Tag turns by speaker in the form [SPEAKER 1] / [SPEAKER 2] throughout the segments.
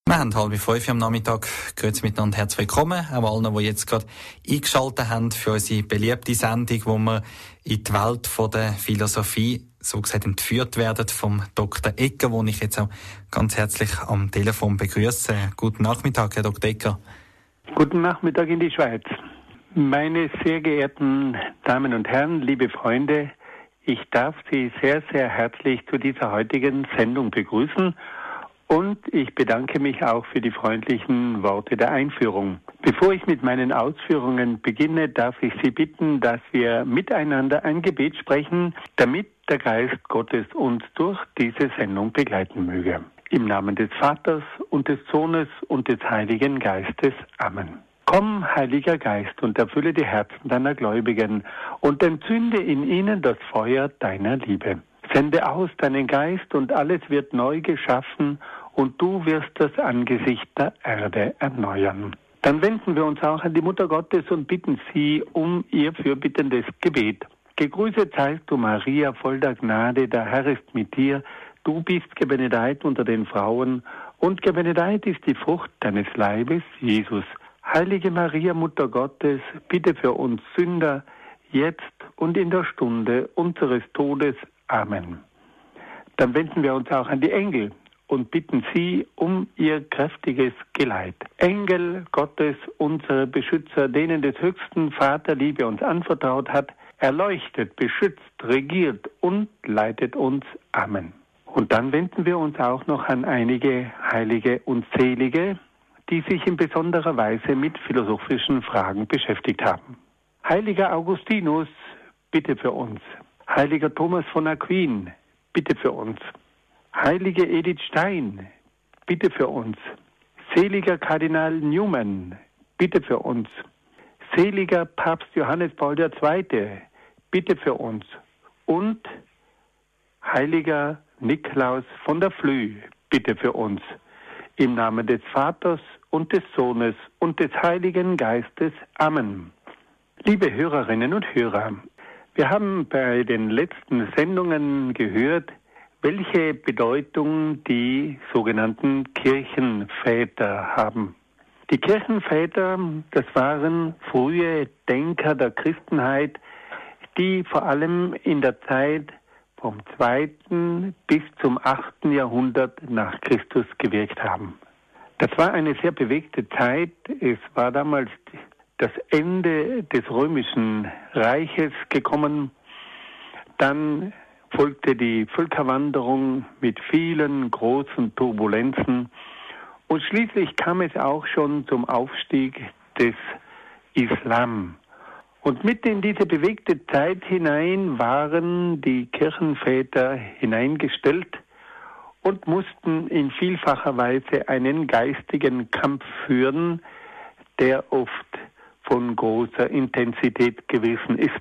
[SPEAKER 1] Wir haben 4:30 am Nachmittag. Grüezi miteinander, herzlich willkommen. Auch allen, die jetzt gerade eingeschaltet haben für unsere beliebte Sendung, wo wir in die Welt von der Philosophie so gesagt entführt werden vom Dr. Egger, den ich jetzt auch ganz herzlich am Telefon begrüße. Guten Nachmittag, Herr Dr. Egger.
[SPEAKER 2] Guten Nachmittag in die Schweiz. Meine sehr geehrten Damen und Herren, liebe Freunde, ich darf Sie sehr, sehr herzlich zu dieser heutigen Sendung begrüßen. Und ich bedanke mich auch für die freundlichen Worte der Einführung. Bevor ich mit meinen Ausführungen beginne, darf ich Sie bitten, dass wir miteinander ein Gebet sprechen, damit der Geist Gottes uns durch diese Sendung begleiten möge. Im Namen des Vaters und des Sohnes und des Heiligen Geistes. Amen. Komm, Heiliger Geist, und erfülle die Herzen deiner Gläubigen und entzünde in ihnen das Feuer deiner Liebe. Sende aus deinen Geist und alles wird neu geschaffen und du wirst das Angesicht der Erde erneuern. Dann wenden wir uns auch an die Mutter Gottes und bitten sie um ihr fürbittendes Gebet. Gegrüßet seist du, Maria, voll der Gnade, der Herr ist mit dir. Du bist gebenedeit unter den Frauen und gebenedeit ist die Frucht deines Leibes, Jesus. Heilige Maria, Mutter Gottes, bitte für uns Sünder, jetzt und in der Stunde unseres Todes. Amen. Dann wenden wir uns auch an die Engel und bitten sie um ihr kräftiges Geleit. Engel Gottes, unsere Beschützer, denen des höchsten Vater Liebe uns anvertraut hat, erleuchtet, beschützt, regiert und leitet uns. Amen. Und dann wenden wir uns auch noch an einige Heilige und Selige, die sich in besonderer Weise mit philosophischen Fragen beschäftigt haben. Heiliger Augustinus, bitte für uns. Heiliger Thomas von Aquin, bitte für uns. Heilige Edith Stein, bitte für uns. Seliger Kardinal Newman, bitte für uns. Seliger Papst Johannes Paul II, bitte für uns. Und Heiliger Niklaus von der Flüe, bitte für uns. Im Namen des Vaters und des Sohnes und des Heiligen Geistes. Amen. Liebe Hörerinnen und Hörer, wir haben bei den letzten Sendungen gehört, welche Bedeutung die sogenannten Kirchenväter haben. Die Kirchenväter, das waren frühe Denker der Christenheit, die vor allem in der Zeit vom 2. bis zum 8. Jahrhundert nach Christus gewirkt haben. Das war eine sehr bewegte Zeit. Es war damals das Ende des Römischen Reiches gekommen. Dann folgte die Völkerwanderung mit vielen großen Turbulenzen. Und schließlich kam es auch schon zum Aufstieg des Islam. Und mitten in diese bewegte Zeit hinein waren die Kirchenväter hineingestellt und mussten in vielfacher Weise einen geistigen Kampf führen, der oft von großer Intensität gewesen ist.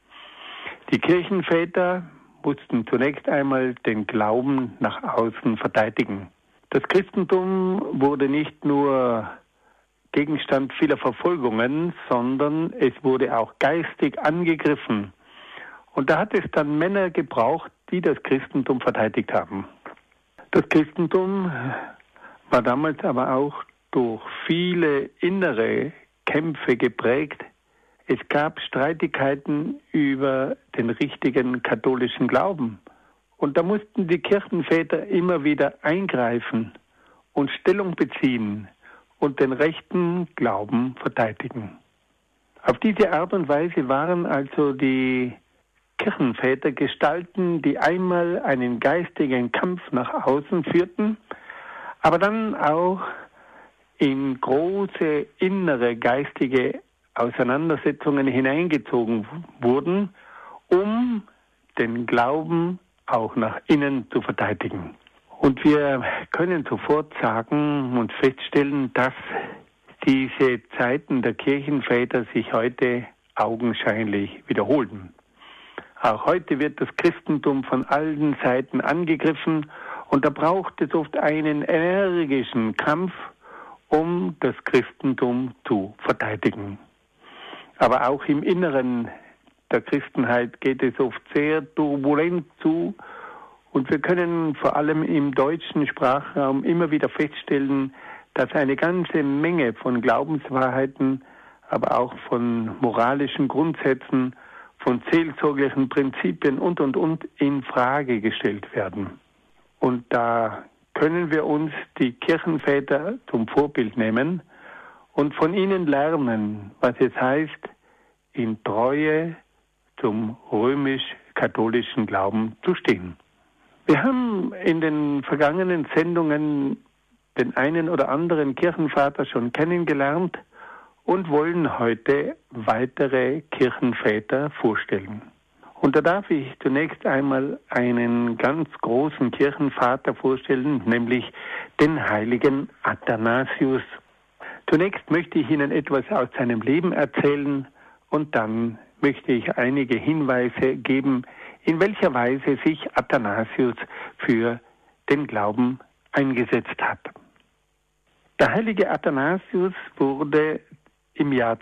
[SPEAKER 2] Die Kirchenväter mussten zunächst einmal den Glauben nach außen verteidigen. Das Christentum wurde nicht nur Gegenstand vieler Verfolgungen, sondern es wurde auch geistig angegriffen. Und da hat es dann Männer gebraucht, die das Christentum verteidigt haben. Das Christentum war damals aber auch durch viele innere Kämpfe geprägt. Es gab Streitigkeiten über den richtigen katholischen Glauben. Und da mussten die Kirchenväter immer wieder eingreifen und Stellung beziehen und den rechten Glauben verteidigen. Auf diese Art und Weise waren also die Kirchenväter Gestalten, die einmal einen geistigen Kampf nach außen führten, aber dann auch in große innere geistige Auseinandersetzungen hineingezogen wurden, um den Glauben auch nach innen zu verteidigen. Und wir können sofort sagen und feststellen, dass diese Zeiten der Kirchenväter sich heute augenscheinlich wiederholen. Auch heute wird das Christentum von allen Seiten angegriffen und da braucht es oft einen energischen Kampf, um das Christentum zu verteidigen. Aber auch im Inneren der Christenheit geht es oft sehr turbulent zu und wir können vor allem im deutschen Sprachraum immer wieder feststellen, dass eine ganze Menge von Glaubenswahrheiten, aber auch von moralischen Grundsätzen, von seelsorglichen Prinzipien und in Frage gestellt werden. Und da können wir uns die Kirchenväter zum Vorbild nehmen und von ihnen lernen, was es heißt, in Treue zum römisch-katholischen Glauben zu stehen. Wir haben in den vergangenen Sendungen den einen oder anderen Kirchenvater schon kennengelernt und wollen heute weitere Kirchenväter vorstellen. Und da darf ich zunächst einmal einen ganz großen Kirchenvater vorstellen, nämlich den heiligen Athanasius. Zunächst möchte ich Ihnen etwas aus seinem Leben erzählen und dann möchte ich einige Hinweise geben, in welcher Weise sich Athanasius für den Glauben eingesetzt hat. Der heilige Athanasius wurde im Jahr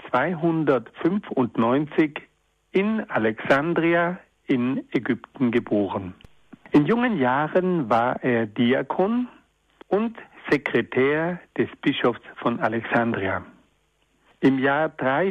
[SPEAKER 2] 295 in Alexandria in Ägypten geboren. In jungen Jahren war er Diakon und Sekretär des Bischofs von Alexandria. Im Jahr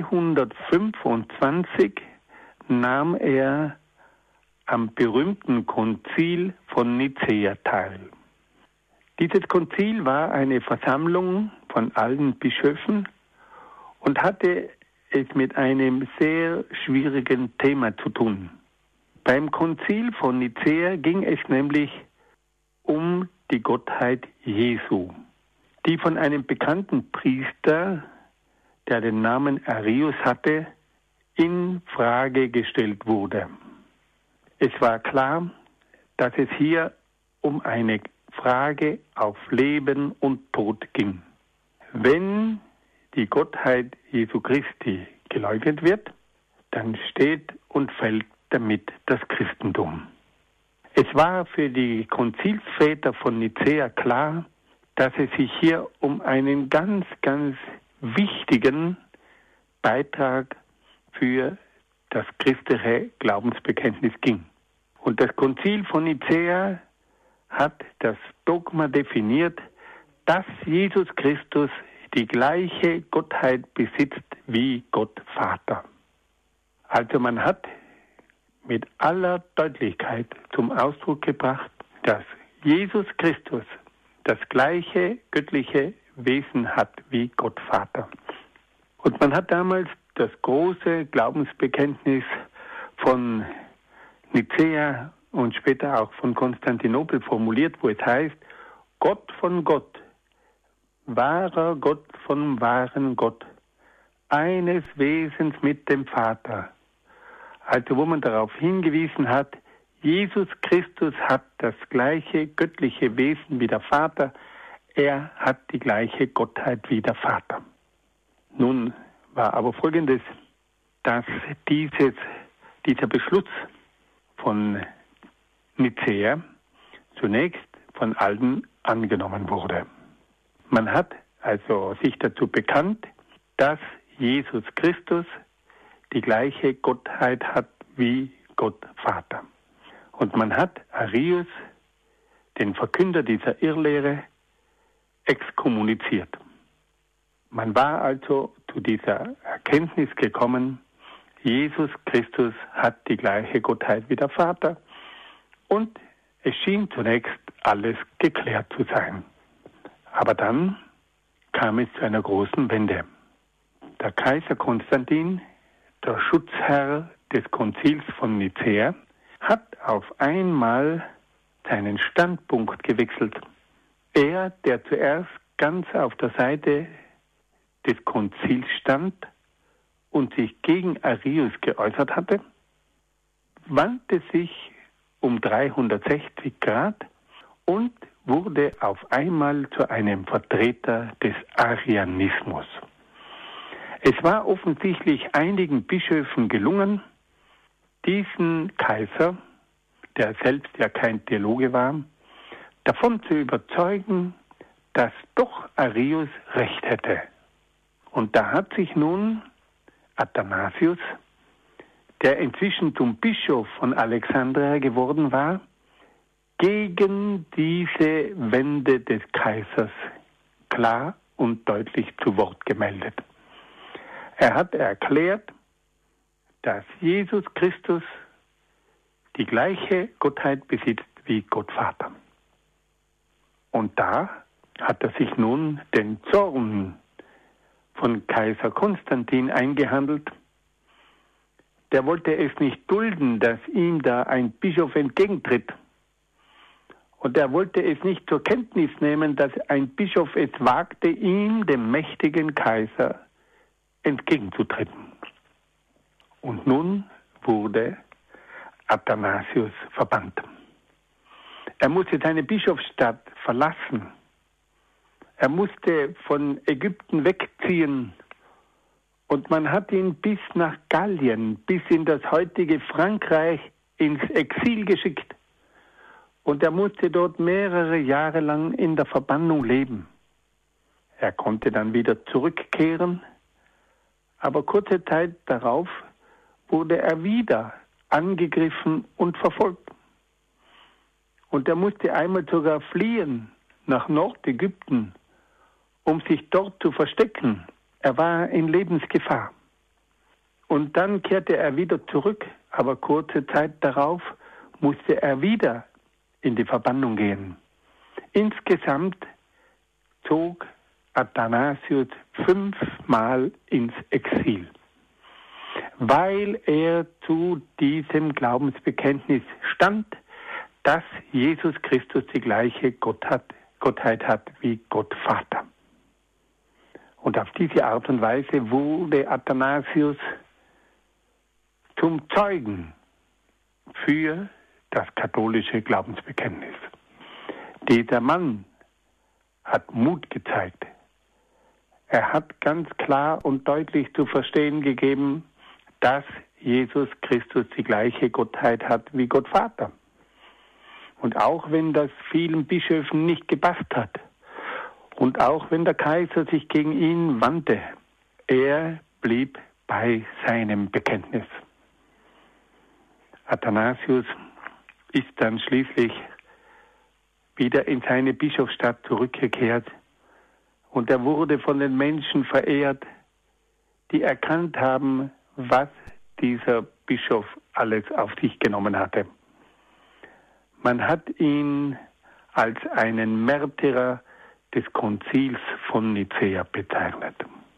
[SPEAKER 2] 325 nahm er am berühmten Konzil von Nicäa teil. Dieses Konzil war eine Versammlung von allen Bischöfen und hatte es mit einem sehr schwierigen Thema zu tun. Beim Konzil von Nicäa ging es nämlich um die Gottheit Jesu, die von einem bekannten Priester, der den Namen Arius hatte, in Frage gestellt wurde. Es war klar, dass es hier um eine Frage auf Leben und Tod ging. Wenn die Gottheit Jesu Christi geleugnet wird, dann steht und fällt damit das Christentum. Es war für die Konzilsväter von Nicäa klar, dass es sich hier um einen ganz, ganz wichtigen Beitrag für das christliche Glaubensbekenntnis ging. Und das Konzil von Nicäa hat das Dogma definiert, dass Jesus Christus die gleiche Gottheit besitzt wie Gott Vater. Also man hat mit aller Deutlichkeit zum Ausdruck gebracht, dass Jesus Christus das gleiche göttliche Wesen hat wie Gott Vater. Und man hat damals das große Glaubensbekenntnis von Nicäa und später auch von Konstantinopel formuliert, wo es heißt, Gott von Gott, wahrer Gott vom wahren Gott, eines Wesens mit dem Vater. Also wo man darauf hingewiesen hat, Jesus Christus hat das gleiche göttliche Wesen wie der Vater, er hat die gleiche Gottheit wie der Vater. Nun war aber Folgendes, dass dieser Beschluss von Nicäa zunächst von allen angenommen wurde. Man hat also sich dazu bekannt, dass Jesus Christus die gleiche Gottheit hat wie Gott Vater. Und man hat Arius, den Verkünder dieser Irrlehre, exkommuniziert. Man war also zu dieser Erkenntnis gekommen, Jesus Christus hat die gleiche Gottheit wie der Vater und es schien zunächst alles geklärt zu sein. Aber dann kam es zu einer großen Wende. Der Kaiser Konstantin, der Schutzherr des Konzils von Nicäa, hat auf einmal seinen Standpunkt gewechselt. Er, der zuerst ganz auf der Seite des Konzils stand und sich gegen Arius geäußert hatte, wandte sich um 360 Grad und wurde auf einmal zu einem Vertreter des Arianismus. Es war offensichtlich einigen Bischöfen gelungen, diesen Kaiser, der selbst ja kein Theologe war, davon zu überzeugen, dass doch Arius recht hätte. Und da hat sich nun Athanasius, der inzwischen zum Bischof von Alexandria geworden war, gegen diese Wende des Kaisers klar und deutlich zu Wort gemeldet. Er hat erklärt, dass Jesus Christus die gleiche Gottheit besitzt wie Gott Vater. Und da hat er sich nun den Zorn von Kaiser Konstantin eingehandelt. Der wollte es nicht dulden, dass ihm da ein Bischof entgegentritt. Und er wollte es nicht zur Kenntnis nehmen, dass ein Bischof es wagte, ihm, dem mächtigen Kaiser, entgegenzutreten. Und nun wurde Athanasius verbannt. Er musste seine Bischofsstadt verlassen. Er musste von Ägypten wegziehen. Und man hat ihn bis nach Gallien, bis in das heutige Frankreich ins Exil geschickt. Und er musste dort mehrere Jahre lang in der Verbannung leben. Er konnte dann wieder zurückkehren, aber kurze Zeit darauf wurde er wieder angegriffen und verfolgt. Und er musste einmal sogar fliehen nach Nordägypten, um sich dort zu verstecken. Er war in Lebensgefahr. Und dann kehrte er wieder zurück, aber kurze Zeit darauf musste er wieder in die Verbannung gehen. Insgesamt zog Athanasius 5-mal ins Exil, weil er zu diesem Glaubensbekenntnis stand, dass Jesus Christus die gleiche Gottheit hat wie Gott Vater. Und auf diese Art und Weise wurde Athanasius zum Zeugen für das katholische Glaubensbekenntnis. Dieser Mann hat Mut gezeigt. Er hat ganz klar und deutlich zu verstehen gegeben, dass Jesus Christus die gleiche Gottheit hat wie Gott Vater. Und auch wenn das vielen Bischöfen nicht gepasst hat, und auch wenn der Kaiser sich gegen ihn wandte, er blieb bei seinem Bekenntnis. Athanasius ist dann schließlich wieder in seine Bischofsstadt zurückgekehrt und er wurde von den Menschen verehrt, die erkannt haben, was dieser Bischof alles auf sich genommen hatte. Man hat ihn als einen Märtyrer des Konzils von Nicäa bezeichnet.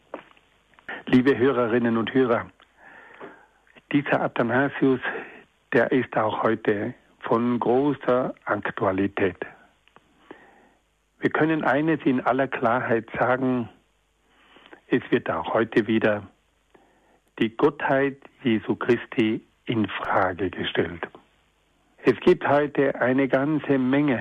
[SPEAKER 2] Liebe Hörerinnen und Hörer, dieser Athanasius, der ist auch heute von großer Aktualität. Wir können eines in aller Klarheit sagen, es wird auch heute wieder die Gottheit Jesu Christi in Frage gestellt. Es gibt heute eine ganze Menge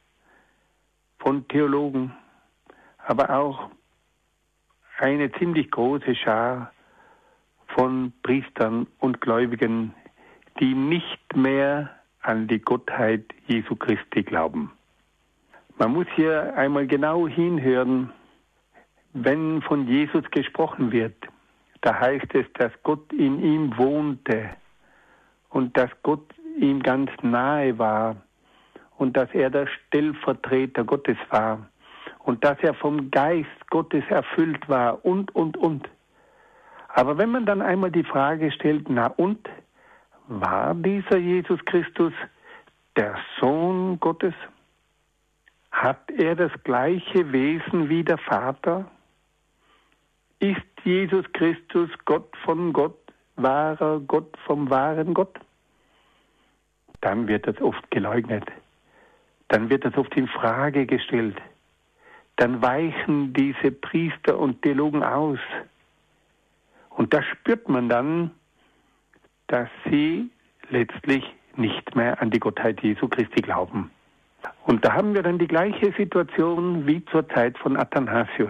[SPEAKER 2] von Theologen, aber auch eine ziemlich große Schar von Priestern und Gläubigen, die nicht mehr an die Gottheit Jesu Christi glauben. Man muss hier einmal genau hinhören, wenn von Jesus gesprochen wird. Da heißt es, dass Gott in ihm wohnte und dass Gott ihm ganz nahe war und dass er der Stellvertreter Gottes war und dass er vom Geist Gottes erfüllt war und. Aber wenn man dann einmal die Frage stellt, na und, war dieser Jesus Christus der Sohn Gottes? Hat er das gleiche Wesen wie der Vater? Ist Jesus Christus Gott von Gott, wahrer Gott vom wahren Gott? Dann wird das oft geleugnet. Dann wird das oft in Frage gestellt. Dann weichen diese Priester und Theologen aus. Und da spürt man dann, dass sie letztlich nicht mehr an die Gottheit Jesu Christi glauben. Und da haben wir dann die gleiche Situation wie zur Zeit von Athanasius.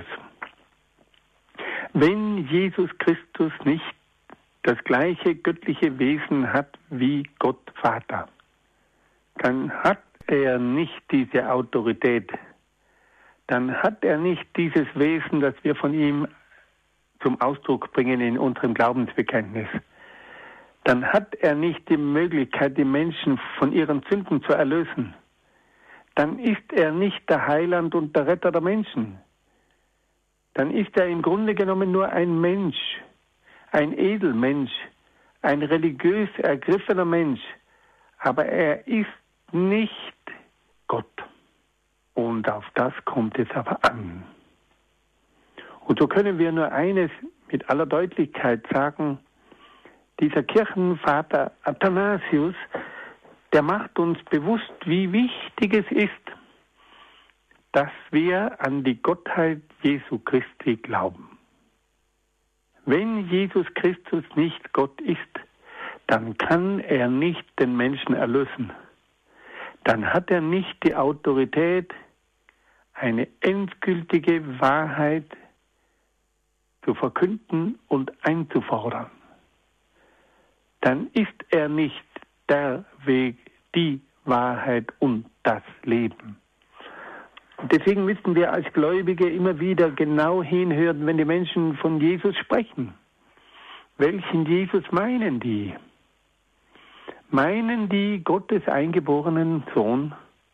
[SPEAKER 2] Wenn Jesus Christus nicht das gleiche göttliche Wesen hat wie Gott Vater, dann hat er nicht diese Autorität, dann hat er nicht dieses Wesen, das wir von ihm zum Ausdruck bringen in unserem Glaubensbekenntnis. Dann hat er nicht die Möglichkeit, die Menschen von ihren Sünden zu erlösen. Dann ist er nicht der Heiland und der Retter der Menschen. dann ist er im Grunde genommen nur ein Mensch, ein Edelmensch, ein religiös ergriffener Mensch, aber er ist nicht Gott. Und auf das kommt es aber an. Und so können wir nur eines mit aller Deutlichkeit sagen: Dieser Kirchenvater Athanasius, der macht uns bewusst, wie wichtig es ist, dass wir an die Gottheit Jesu Christi glauben. Wenn Jesus Christus nicht Gott ist, dann kann er nicht den Menschen erlösen. Dann hat er nicht die Autorität, eine endgültige Wahrheit zu verkünden und einzufordern. Dann ist er nicht der Weg, die Wahrheit und das Leben. Und deswegen müssen wir als Gläubige immer wieder genau hinhören, wenn die Menschen von Jesus sprechen. Welchen Jesus meinen die? Meinen die Gottes eingeborenen Sohn?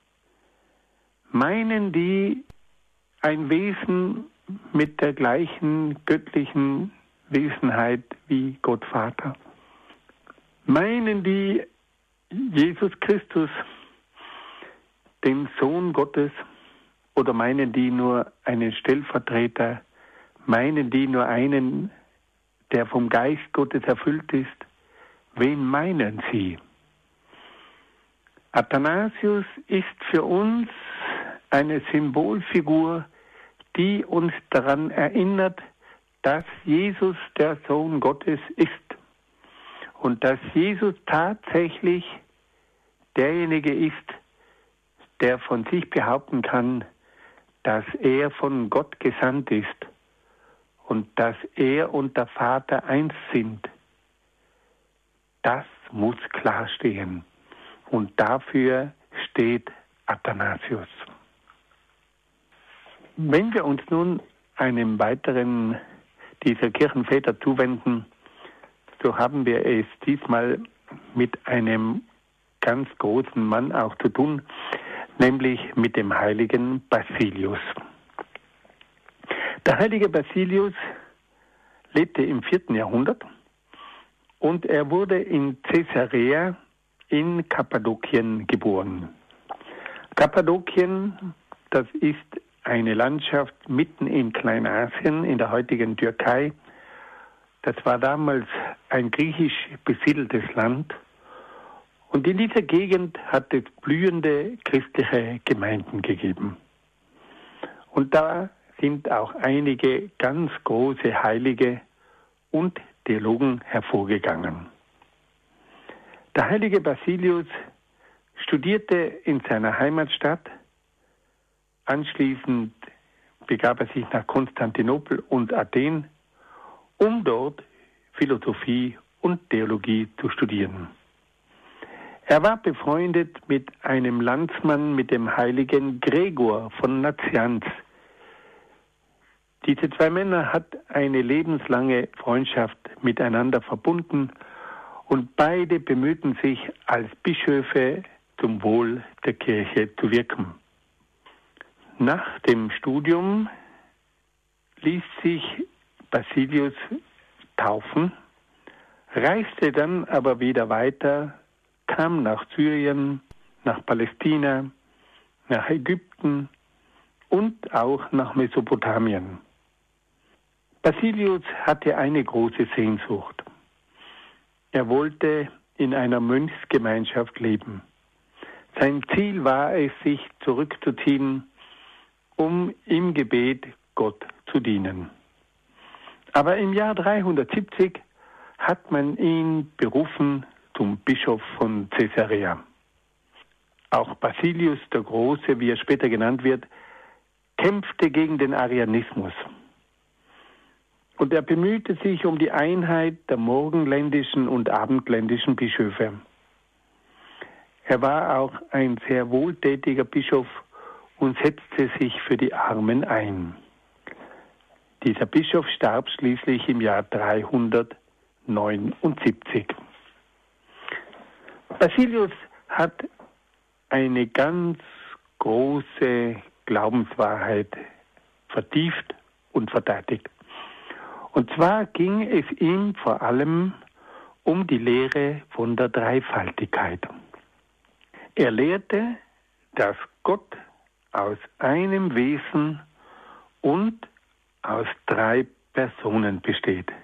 [SPEAKER 2] Meinen die ein Wesen mit der gleichen göttlichen Wesenheit wie Gott Vater? Meinen die Jesus Christus, den Sohn Gottes, oder meinen die nur einen Stellvertreter? Meinen die nur einen, der vom Geist Gottes erfüllt ist? Wen meinen sie? Athanasius ist für uns eine Symbolfigur, die uns daran erinnert, dass Jesus der Sohn Gottes ist und dass Jesus tatsächlich derjenige ist, der von sich behaupten kann, dass er von Gott gesandt ist und dass er und der Vater eins sind. Das muss klar stehen. Und dafür steht Athanasius. Wenn wir uns nun einem weiteren dieser Kirchenväter zuwenden, so haben wir es diesmal mit einem ganz großen Mann auch zu tun, nämlich mit dem heiligen Basilius. Der heilige Basilius lebte im 4. Jahrhundert und er wurde in Caesarea in Kappadokien geboren. Kappadokien, das ist eine Landschaft mitten in Kleinasien, in der heutigen Türkei. Das war damals ein griechisch besiedeltes Land. Und in dieser Gegend hat es blühende christliche Gemeinden gegeben. Und da sind auch einige ganz große Heilige und Theologen hervorgegangen. Der heilige Basilius studierte in seiner Heimatstadt. Anschließend begab er sich nach Konstantinopel und Athen, um dort Philosophie und Theologie zu studieren. Er war befreundet mit einem Landsmann, mit dem heiligen Gregor von Nazianz. Diese zwei Männer hat eine lebenslange Freundschaft miteinander verbunden und beide bemühten sich, als Bischöfe zum Wohl der Kirche zu wirken. Nach dem Studium ließ sich Basilius taufen, reiste dann aber wieder weiter, kam nach Syrien, nach Palästina, nach Ägypten und auch nach Mesopotamien. Basilius hatte eine große Sehnsucht. Er wollte in einer Mönchsgemeinschaft leben. Sein Ziel war es, sich zurückzuziehen, um im Gebet Gott zu dienen. Aber im Jahr 370 hat man ihn berufen zum Bischof von Caesarea. Auch Basilius der Große, wie er später genannt wird, kämpfte gegen den Arianismus. Und er bemühte sich um die Einheit der morgenländischen und abendländischen Bischöfe. Er war auch ein sehr wohltätiger Bischof und setzte sich für die Armen ein. Dieser Bischof starb schließlich im Jahr 379. Basilius hat eine ganz große Glaubenswahrheit vertieft und verteidigt. Und zwar ging es ihm vor allem um die Lehre von der Dreifaltigkeit. Er lehrte, dass Gott aus einem Wesen und aus 3 Personen besteht.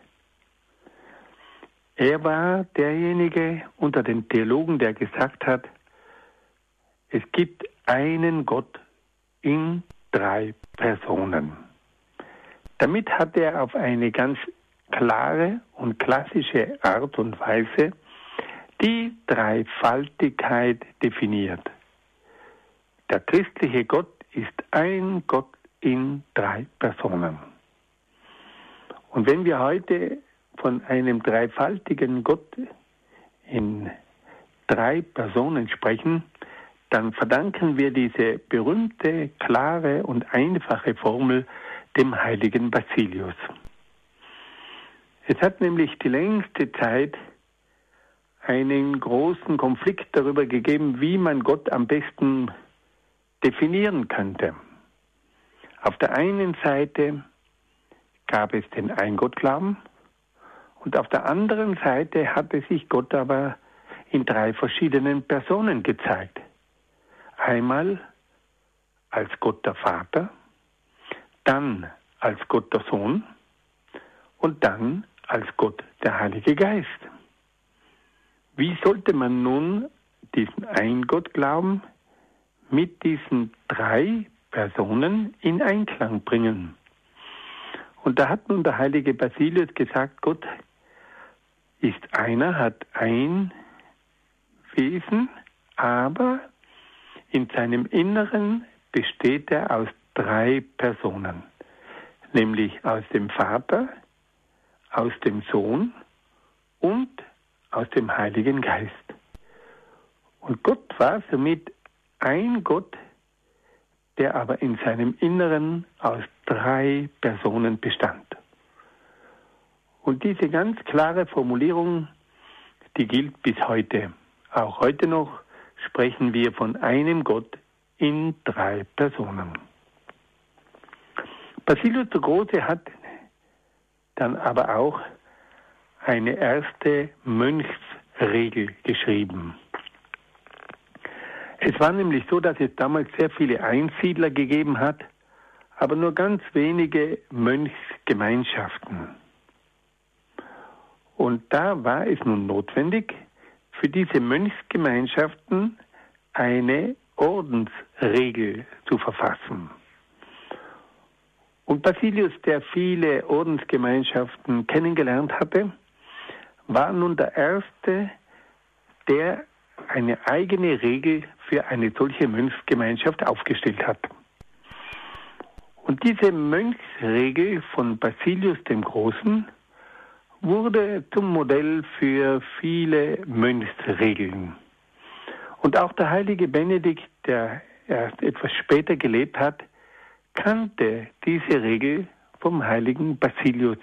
[SPEAKER 2] Er war derjenige unter den Theologen, der gesagt hat, es gibt einen Gott in 3 Personen. Damit hat er auf eine ganz klare und klassische Art und Weise die Dreifaltigkeit definiert. Der christliche Gott ist ein Gott in 3 Personen. Und wenn wir heute von einem dreifaltigen Gott in 3 Personen sprechen, dann verdanken wir diese berühmte, klare und einfache Formel dem heiligen Basilius. Es hat nämlich die längste Zeit einen großen Konflikt darüber gegeben, wie man Gott am besten definieren könnte. Auf der einen Seite gab es den Eingottglauben und auf der anderen Seite hatte sich Gott aber in 3 verschiedenen Personen gezeigt. Einmal als Gott der Vater, dann als Gott der Sohn und dann als Gott der Heilige Geist. Wie sollte man nun diesen Eingottglauben mit diesen 3 Personen in Einklang bringen? Und da hat nun der heilige Basilius gesagt, Gott ist einer, hat ein Wesen, aber in seinem Inneren besteht er aus 3 Personen, nämlich aus dem Vater, aus dem Sohn und aus dem Heiligen Geist. Und Gott war somit ein Gott, der aber in seinem Inneren aus 3 Personen bestand. Und diese ganz klare Formulierung, die gilt bis heute. Auch heute noch sprechen wir von einem Gott in 3 Personen. Basilius der Große hat dann aber auch eine erste Mönchsregel geschrieben. Es war nämlich so, dass es damals sehr viele Einsiedler gegeben hat, aber nur ganz wenige Mönchsgemeinschaften. Und da war es nun notwendig, für diese Mönchsgemeinschaften eine Ordensregel zu verfassen. Und Basilius, der viele Ordensgemeinschaften kennengelernt hatte, war nun der Erste, der eine eigene Regel für eine solche Mönchsgemeinschaft aufgestellt hat. Und diese Mönchsregel von Basilius dem Großen wurde zum Modell für viele Mönchsregeln. Und auch der heilige Benedikt, der erst etwas später gelebt hat, kannte diese Regel vom heiligen Basilius.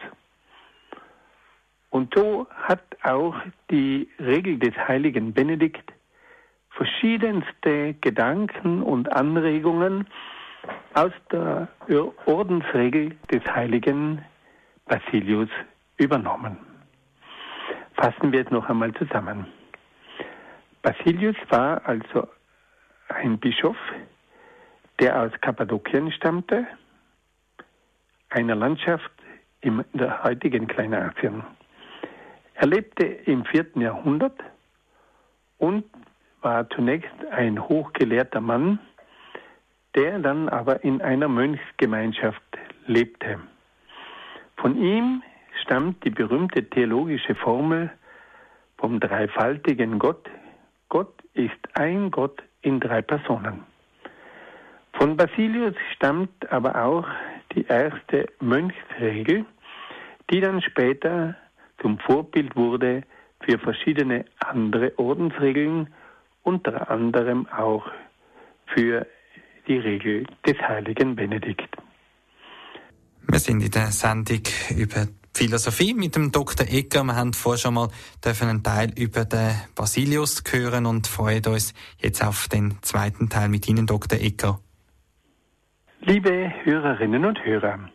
[SPEAKER 2] Und so hat auch die Regel des heiligen Benedikt verschiedenste Gedanken und Anregungen aus der Ordensregel des heiligen Basilius übernommen. Fassen wir es noch einmal zusammen. Basilius war also ein Bischof, der aus Kappadokien stammte, einer Landschaft in der heutigen Kleinasien. Er lebte im 4. Jahrhundert und war zunächst ein hochgelehrter Mann, der dann aber in einer Mönchsgemeinschaft lebte. Von ihm stammt die berühmte theologische Formel vom dreifaltigen Gott. Gott ist ein Gott in 3 Personen. Von Basilius stammt aber auch die erste Mönchsregel, die dann später zum Vorbild wurde für verschiedene andere Ordensregeln, unter anderem auch für die Regel des heiligen Benedikt.
[SPEAKER 1] Wir sind in der Sendung über Philosophie mit dem Dr. Egger. Wir haben vorher schon mal einen Teil über den Basilius hören und freuen uns jetzt auf den zweiten Teil mit Ihnen, Dr. Egger.
[SPEAKER 2] Liebe Hörerinnen und Hörer,